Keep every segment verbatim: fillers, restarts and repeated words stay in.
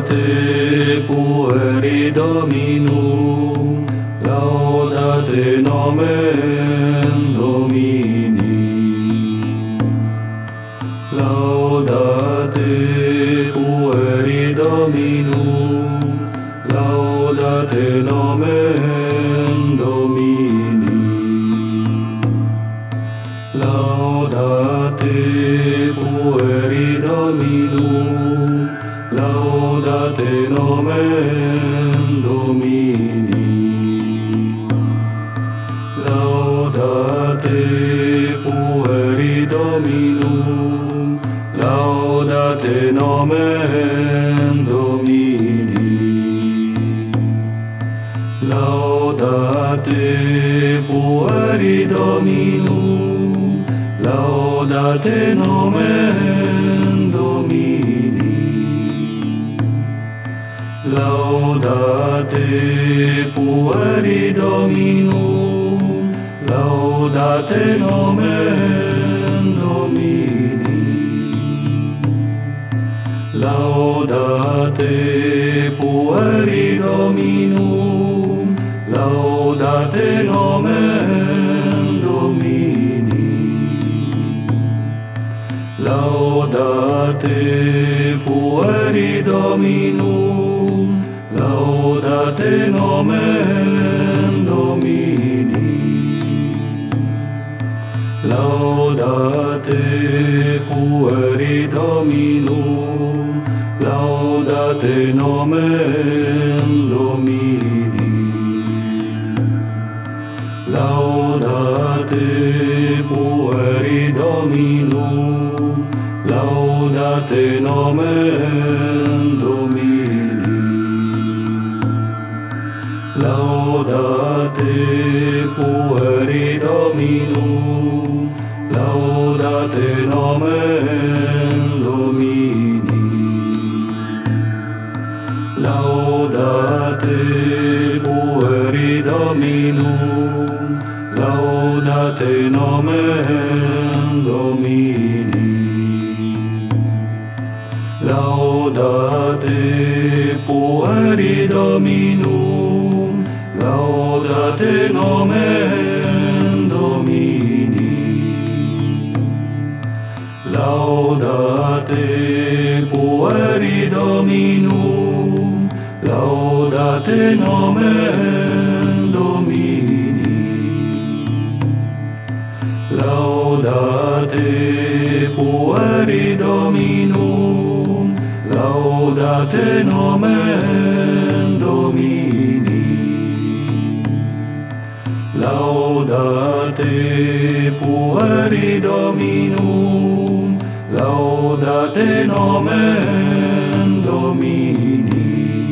Laudate pueri Dominum, laudate nomen Domini. Laudate pueri Dominum, laudate nomen Domini. Laudate pueri Dominum, laudate nomen Domini. Laudate pueri Dominum, laudate nomen Domini. Laudate pueri Dominum, laudate nomen Domini. Laudate pueri Dominum, laudate nomen Domini. Laudate pueri Dominum, laudate nomen Domini. Laudate pueri Dominum, laudate nomen Domini. Laudate pueri Dominum, laudate nomen Domini. Laudate pueri Dominum, laudate nomen Domini. Laudate pueri Dominum, laudate nomen Domini. Laudate pueri Dominum, laudate nomen Domini. Laudate pueri Dominum, laudate nomen Domini. Laudate pueri Dominum, laudate nomen Domini. Laudate pueri Dominum, laudate nomen Domini. Laudate pueri Dominum, laudate nomen Domini.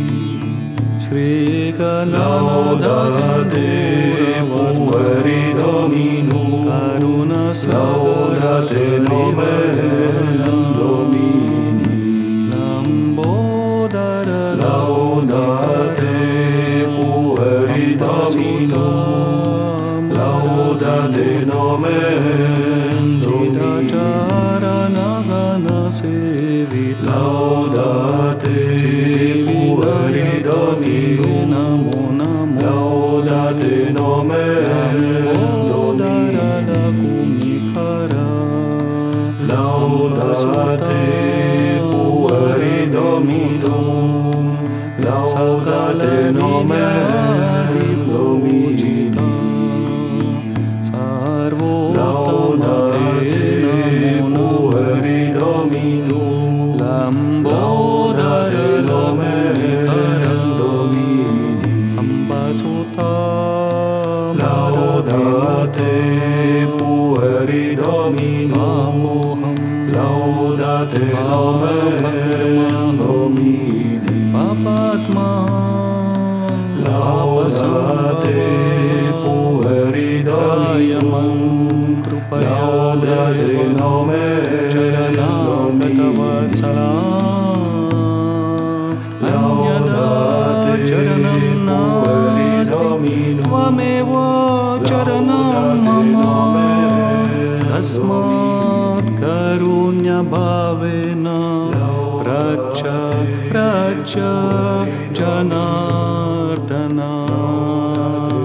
Shri Laudate pueri Dominum, Karuna laudate nomen Domini. Lambodara Laudate pueri Dominum, laudate nomen Domini. Charana sevita Laudate pueri Dominum, Namo namo laudate nomen Domini. Laudate pueri Dominum, laudate nomen Domini. Laudate pueri Dominum, laudate nomen Domini. Laudate pueri Dominum, laudate nomen Domini. Papatma Laudate pueri Dominum, laudate nomen Domini. Laudate pueri Dominum, Tvamevo charanam mama tasmat karunya bhavena pracha Praja Janardana